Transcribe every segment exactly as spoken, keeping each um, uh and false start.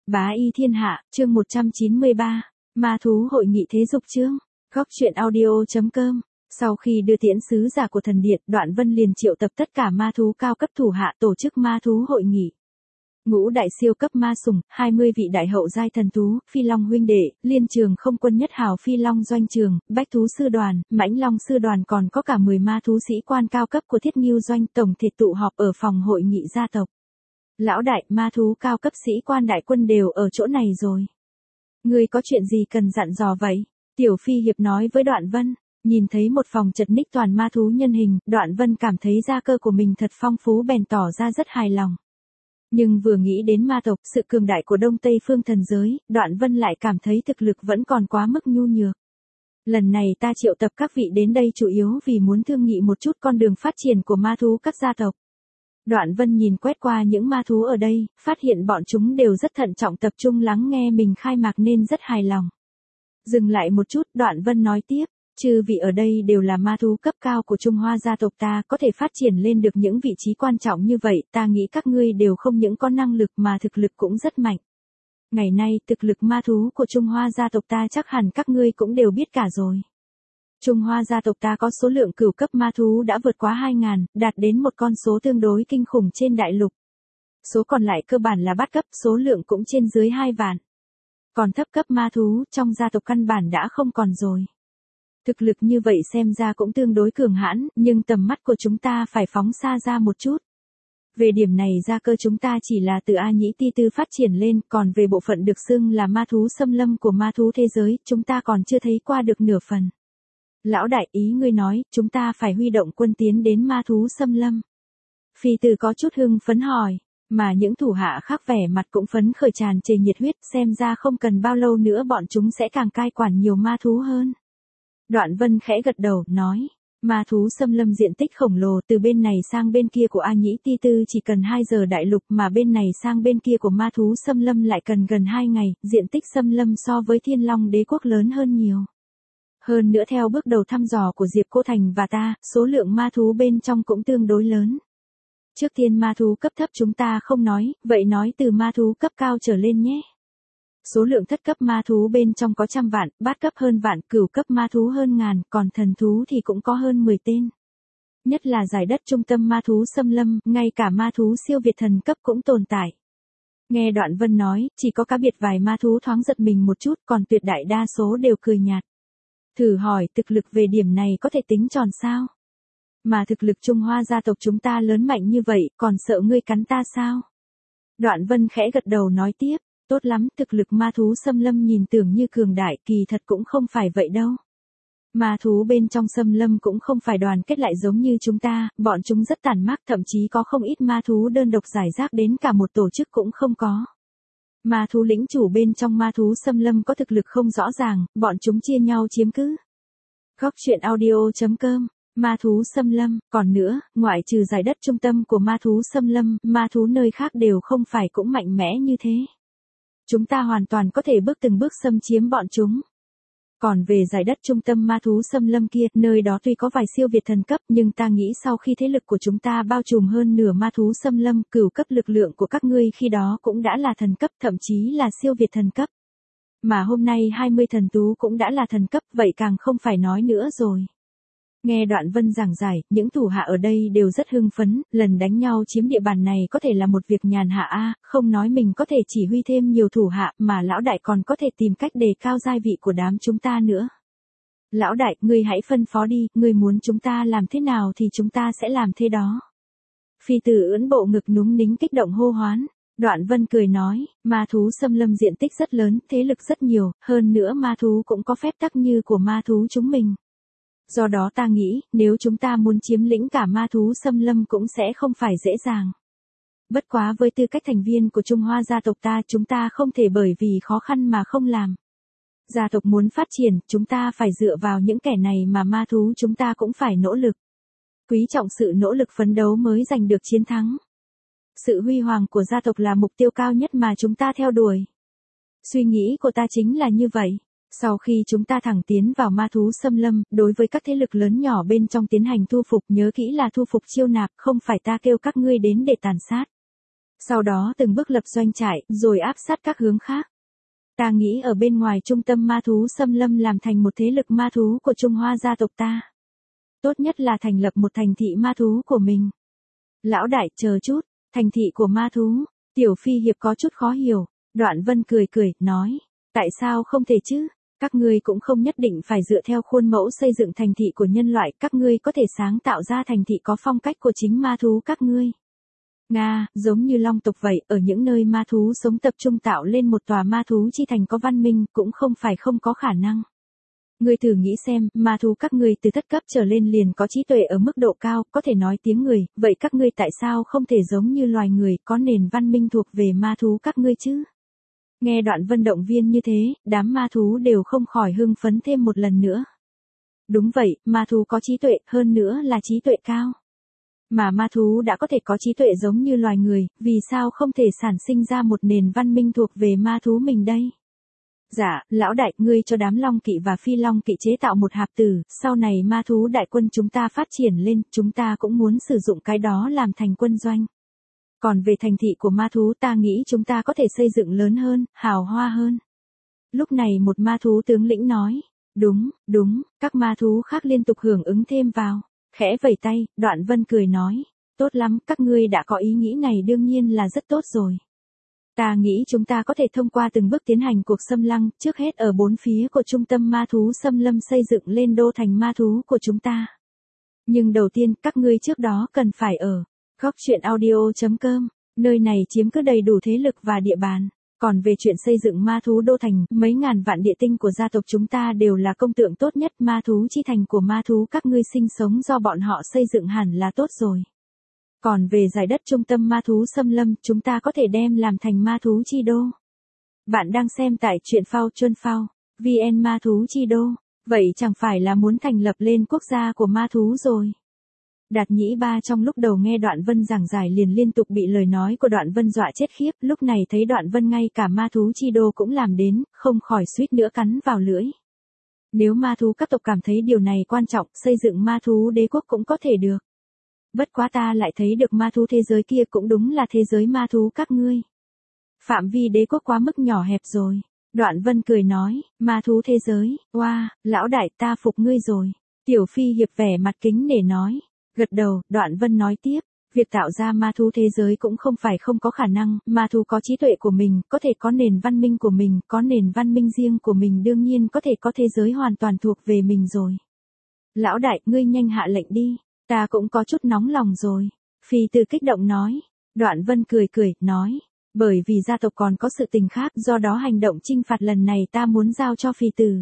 Bá y thiên hạ, chương một trăm chín mươi ba, ma thú hội nghị thế dục chương, góc truyện audio.com. Sau khi đưa tiễn sứ giả của thần điện, Đoạn Vân liền triệu tập tất cả ma thú cao cấp thủ hạ tổ chức ma thú hội nghị. Ngũ đại siêu cấp ma sủng, hai mươi vị đại hậu giai thần thú, phi long huynh đệ, liên trường không quân nhất hào phi long doanh trường, bách thú sư đoàn, mãnh long sư đoàn, còn có cả mười ma thú sĩ quan cao cấp của thiết nghiêu doanh tổng thể tụ họp ở phòng hội nghị gia tộc. Lão đại, ma thú cao cấp sĩ quan đại quân đều ở chỗ này rồi. Ngươi có chuyện gì cần dặn dò vậy? Tiểu Phi Hiệp nói với Đoạn Vân. Nhìn thấy một phòng chật ních toàn ma thú nhân hình, Đoạn Vân cảm thấy gia cơ của mình thật phong phú bèn tỏ ra rất hài lòng. Nhưng vừa nghĩ đến ma tộc, sự cường đại của Đông Tây phương thần giới, Đoạn Vân lại cảm thấy thực lực vẫn còn quá mức nhu nhược. Lần này ta triệu tập các vị đến đây chủ yếu vì muốn thương nghị một chút con đường phát triển của ma thú các gia tộc. Đoạn Vân nhìn quét qua những ma thú ở đây, phát hiện bọn chúng đều rất thận trọng tập trung lắng nghe mình khai mạc nên rất hài lòng. Dừng lại một chút, Đoạn Vân nói tiếp. Chư vị ở đây đều là ma thú cấp cao của Trung Hoa gia tộc ta, có thể phát triển lên được những vị trí quan trọng như vậy, ta nghĩ các ngươi đều không những có năng lực mà thực lực cũng rất mạnh. Ngày nay, thực lực ma thú của Trung Hoa gia tộc ta chắc hẳn các ngươi cũng đều biết cả rồi. Trung Hoa gia tộc ta có số lượng cửu cấp ma thú đã vượt quá hai ngàn, đạt đến một con số tương đối kinh khủng trên đại lục. Số còn lại cơ bản là bát cấp, số lượng cũng trên dưới hai vạn. Còn thấp cấp ma thú trong gia tộc căn bản đã không còn rồi. Thực lực như vậy xem ra cũng tương đối cường hãn, nhưng tầm mắt của chúng ta phải phóng xa ra một chút. Về điểm này gia cơ chúng ta chỉ là từ A Nhĩ Ti Tư phát triển lên, còn về bộ phận được xưng là ma thú xâm lâm của ma thú thế giới, chúng ta còn chưa thấy qua được nửa phần. Lão đại, ý ngươi nói, chúng ta phải huy động quân tiến đến ma thú xâm lâm. Phi Tử có chút hưng phấn hỏi, mà những thủ hạ khác vẻ mặt cũng phấn khởi tràn trề nhiệt huyết, xem ra không cần bao lâu nữa bọn chúng sẽ càng cai quản nhiều ma thú hơn. Đoạn Vân khẽ gật đầu, nói, ma thú xâm lâm diện tích khổng lồ, từ bên này sang bên kia của A Nhĩ Ti Tư chỉ cần hai giờ đại lục, mà bên này sang bên kia của ma thú xâm lâm lại cần gần hai ngày, diện tích xâm lâm so với Thiên Long Đế quốc lớn hơn nhiều. Hơn nữa theo bước đầu thăm dò của Diệp Cô Thành và ta, số lượng ma thú bên trong cũng tương đối lớn. Trước tiên ma thú cấp thấp chúng ta không nói, vậy nói từ ma thú cấp cao trở lên nhé. Số lượng thất cấp ma thú bên trong có trăm vạn, bát cấp hơn vạn, cửu cấp ma thú hơn ngàn, còn thần thú thì cũng có hơn mười tên. Nhất là giải đất trung tâm ma thú xâm lâm, ngay cả ma thú siêu việt thần cấp cũng tồn tại. Nghe Đoạn Vân nói, chỉ có cá biệt vài ma thú thoáng giật mình một chút, còn tuyệt đại đa số đều cười nhạt. Thử hỏi, thực lực về điểm này có thể tính tròn sao? Mà thực lực Trung Hoa gia tộc chúng ta lớn mạnh như vậy, còn sợ ngươi cắn ta sao? Đoạn Vân khẽ gật đầu nói tiếp. Tốt lắm, thực lực ma thú xâm lâm nhìn tưởng như cường đại, kỳ thật cũng không phải vậy đâu. Ma thú bên trong xâm lâm cũng không phải đoàn kết lại giống như chúng ta, bọn chúng rất tàn mác, thậm chí có không ít ma thú đơn độc giải rác đến cả một tổ chức cũng không có. Ma thú lĩnh chủ bên trong ma thú xâm lâm có thực lực không rõ ràng, bọn chúng chia nhau chiếm cứ. Góc truyện audio.com, ma thú xâm lâm, còn nữa, ngoại trừ giải đất trung tâm của ma thú xâm lâm, ma thú nơi khác đều không phải cũng mạnh mẽ như thế. Chúng ta hoàn toàn có thể bước từng bước xâm chiếm bọn chúng. Còn về giải đất trung tâm ma thú xâm lâm kia, nơi đó tuy có vài siêu việt thần cấp, nhưng ta nghĩ sau khi thế lực của chúng ta bao trùm hơn nửa ma thú xâm lâm, cửu cấp lực lượng của các ngươi khi đó cũng đã là thần cấp, thậm chí là siêu việt thần cấp. Mà hôm nay hai mươi thần thú cũng đã là thần cấp, vậy càng không phải nói nữa rồi. Nghe Đoạn Vân giảng giải, những thủ hạ ở đây đều rất hưng phấn, lần đánh nhau chiếm địa bàn này có thể là một việc nhàn hạ a, không nói mình có thể chỉ huy thêm nhiều thủ hạ, mà lão đại còn có thể tìm cách đề cao giai vị của đám chúng ta nữa. Lão đại, ngươi hãy phân phó đi, ngươi muốn chúng ta làm thế nào thì chúng ta sẽ làm thế đó. Phi Tử ưỡn bộ ngực núng nính kích động hô hoán. Đoạn Vân cười nói, ma thú xâm lâm diện tích rất lớn, thế lực rất nhiều, hơn nữa ma thú cũng có phép tắc như của ma thú chúng mình. Do đó ta nghĩ, nếu chúng ta muốn chiếm lĩnh cả ma thú xâm lâm cũng sẽ không phải dễ dàng. Bất quá với tư cách thành viên của Trung Hoa gia tộc ta, chúng ta không thể bởi vì khó khăn mà không làm. Gia tộc muốn phát triển, chúng ta phải dựa vào những kẻ này mà ma thú chúng ta cũng phải nỗ lực. Quý trọng sự nỗ lực phấn đấu mới giành được chiến thắng. Sự huy hoàng của gia tộc là mục tiêu cao nhất mà chúng ta theo đuổi. Suy nghĩ của ta chính là như vậy. Sau khi chúng ta thẳng tiến vào ma thú xâm lâm, đối với các thế lực lớn nhỏ bên trong tiến hành thu phục, nhớ kỹ là thu phục chiêu nạp, không phải ta kêu các ngươi đến để tàn sát. Sau đó từng bước lập doanh trại, rồi áp sát các hướng khác. Ta nghĩ ở bên ngoài trung tâm ma thú xâm lâm làm thành một thế lực ma thú của Trung Hoa gia tộc ta. Tốt nhất là thành lập một thành thị ma thú của mình. Lão đại, chờ chút, thành thị của ma thú. Tiểu Phi Hiệp có chút khó hiểu. Đoạn Vân cười cười, nói. Tại sao không thể chứ? Các ngươi cũng không nhất định phải dựa theo khuôn mẫu xây dựng thành thị của nhân loại. Các ngươi có thể sáng tạo ra thành thị có phong cách của chính ma thú các ngươi. Nga, giống như Long tộc vậy, ở những nơi ma thú sống tập trung tạo lên một tòa ma thú chi thành có văn minh, cũng không phải không có khả năng. Ngươi thử nghĩ xem, ma thú các ngươi từ thất cấp trở lên liền có trí tuệ ở mức độ cao, có thể nói tiếng người, vậy các ngươi tại sao không thể giống như loài người, có nền văn minh thuộc về ma thú các ngươi chứ? Nghe Đoạn Vân động viên như thế, đám ma thú đều không khỏi hưng phấn thêm một lần nữa. Đúng vậy, ma thú có trí tuệ, hơn nữa là trí tuệ cao. Mà ma thú đã có thể có trí tuệ giống như loài người, vì sao không thể sản sinh ra một nền văn minh thuộc về ma thú mình đây? Dạ, lão đại, ngươi cho đám long kỵ và phi long kỵ chế tạo một hạp tử, sau này ma thú đại quân chúng ta phát triển lên, chúng ta cũng muốn sử dụng cái đó làm thành quân doanh. Còn về thành thị của ma thú ta nghĩ chúng ta có thể xây dựng lớn hơn, hào hoa hơn. Lúc này một ma thú tướng lĩnh nói, đúng, đúng, các ma thú khác liên tục hưởng ứng thêm vào. Khẽ vẩy tay, Đoạn Vân cười nói, tốt lắm, các ngươi đã có ý nghĩ này đương nhiên là rất tốt rồi. Ta nghĩ chúng ta có thể thông qua từng bước tiến hành cuộc xâm lăng, trước hết ở bốn phía của trung tâm ma thú xâm lâm xây dựng lên đô thành ma thú của chúng ta. Nhưng đầu tiên, các ngươi trước đó cần phải ở góc truyện audio chấm com, nơi này chiếm cứ đầy đủ thế lực và địa bàn. Còn về chuyện xây dựng ma thú đô thành, mấy ngàn vạn địa tinh của gia tộc chúng ta đều là công tượng tốt nhất, ma thú chi thành của ma thú các ngươi sinh sống do bọn họ xây dựng hẳn là tốt rồi. Còn về giải đất trung tâm ma thú xâm lâm, chúng ta có thể đem làm thành ma thú chi đô. Bạn đang xem tại truyện phao chuyên phao, vn ma thú chi đô, vậy chẳng phải là muốn thành lập lên quốc gia của ma thú rồi. Đạt Nhĩ Ba trong lúc đầu nghe Đoạn Vân giảng giải liền liên tục bị lời nói của Đoạn Vân dọa chết khiếp, lúc này thấy Đoạn Vân ngay cả ma thú chi đô cũng làm đến, không khỏi suýt nữa cắn vào lưỡi. Nếu ma thú các tộc cảm thấy điều này quan trọng, xây dựng ma thú đế quốc cũng có thể được. Bất quá ta lại thấy được ma thú thế giới kia cũng đúng là thế giới ma thú các ngươi. Phạm vi đế quốc quá mức nhỏ hẹp rồi. Đoạn Vân cười nói, ma thú thế giới, oa, wow, lão đại ta phục ngươi rồi. Tiểu Phi Hiệp vẻ mặt kính nể nói. Gật đầu, Đoạn Vân nói tiếp, việc tạo ra ma thú thế giới cũng không phải không có khả năng, ma thú có trí tuệ của mình, có thể có nền văn minh của mình, có nền văn minh riêng của mình, đương nhiên có thể có thế giới hoàn toàn thuộc về mình rồi. Lão đại, ngươi nhanh hạ lệnh đi, ta cũng có chút nóng lòng rồi. Phi Từ kích động nói. Đoạn Vân cười cười, nói, bởi vì gia tộc còn có sự tình khác, do đó hành động chinh phạt lần này ta muốn giao cho Phi Từ.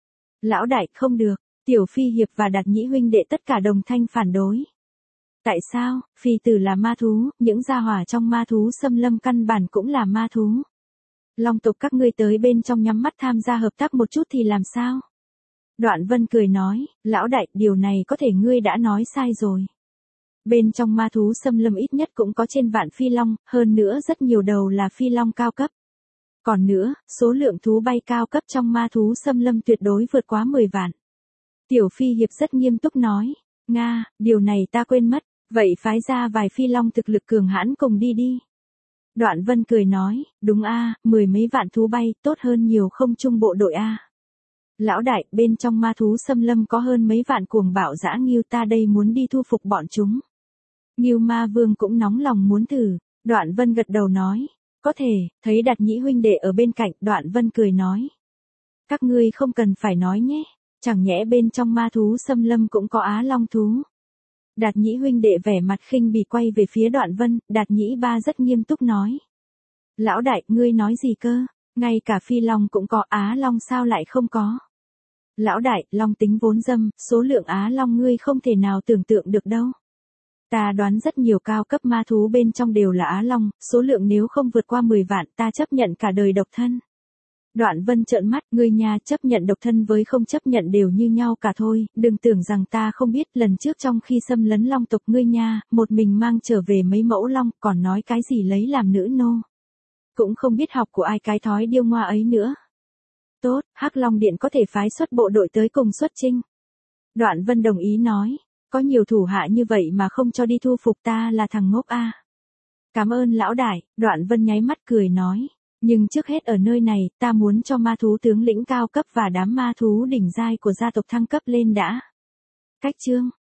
Lão đại, không được. Tiểu Phi Hiệp và Đạt Nhĩ huynh đệ tất cả đồng thanh phản đối. Tại sao? Phi Tử là ma thú, những gia hỏa trong ma thú xâm lâm căn bản cũng là ma thú. Long tộc các ngươi tới bên trong nhắm mắt tham gia hợp tác một chút thì làm sao? Đoạn Vân cười nói, lão đại, điều này có thể ngươi đã nói sai rồi. Bên trong ma thú xâm lâm ít nhất cũng có trên vạn phi long, hơn nữa rất nhiều đầu là phi long cao cấp. Còn nữa, số lượng thú bay cao cấp trong ma thú xâm lâm tuyệt đối vượt quá mười vạn. Tiểu Phi Hiệp rất nghiêm túc nói, Nga, điều này ta quên mất, vậy phái ra vài phi long thực lực cường hãn cùng đi đi. Đoạn Vân cười nói, đúng a, mười mấy vạn thú bay, tốt hơn nhiều không trung bộ đội a. Lão đại, bên trong ma thú xâm lâm có hơn mấy vạn cuồng bạo dã nghưu, ta đây muốn đi thu phục bọn chúng. Nghưu Ma Vương cũng nóng lòng muốn thử. Đoạn Vân gật đầu nói, có thể. Thấy Đạt Nhĩ huynh đệ ở bên cạnh, Đoạn Vân cười nói, các ngươi không cần phải nói nhé. Chẳng nhẽ bên trong ma thú xâm lâm cũng có Á Long thú. Đạt Nhĩ huynh đệ vẻ mặt khinh bỉ quay về phía Đoạn Vân, Đạt Nhĩ Ba rất nghiêm túc nói. Lão đại, ngươi nói gì cơ? Ngay cả phi long cũng có, Á Long sao lại không có? Lão đại, long tính vốn dâm, số lượng Á Long ngươi không thể nào tưởng tượng được đâu. Ta đoán rất nhiều cao cấp ma thú bên trong đều là Á Long, số lượng nếu không vượt qua mười vạn ta chấp nhận cả đời độc thân. Đoạn Vân trợn mắt, ngươi nhà chấp nhận độc thân với không chấp nhận đều như nhau cả thôi, đừng tưởng rằng ta không biết, lần trước trong khi xâm lấn long tộc ngươi nha, một mình mang trở về mấy mẫu long, còn nói cái gì lấy làm nữ nô. Cũng không biết học của ai cái thói điêu ngoa ấy nữa. Tốt, Hắc Long Điện có thể phái xuất bộ đội tới cùng xuất chinh. Đoạn Vân đồng ý nói, có nhiều thủ hạ như vậy mà không cho đi thu phục ta là thằng ngốc a. Cảm ơn lão đại, Đoạn Vân nháy mắt cười nói. Nhưng trước hết ở nơi này, ta muốn cho ma thú tướng lĩnh cao cấp và đám ma thú đỉnh giai của gia tộc thăng cấp lên đã. Cách chương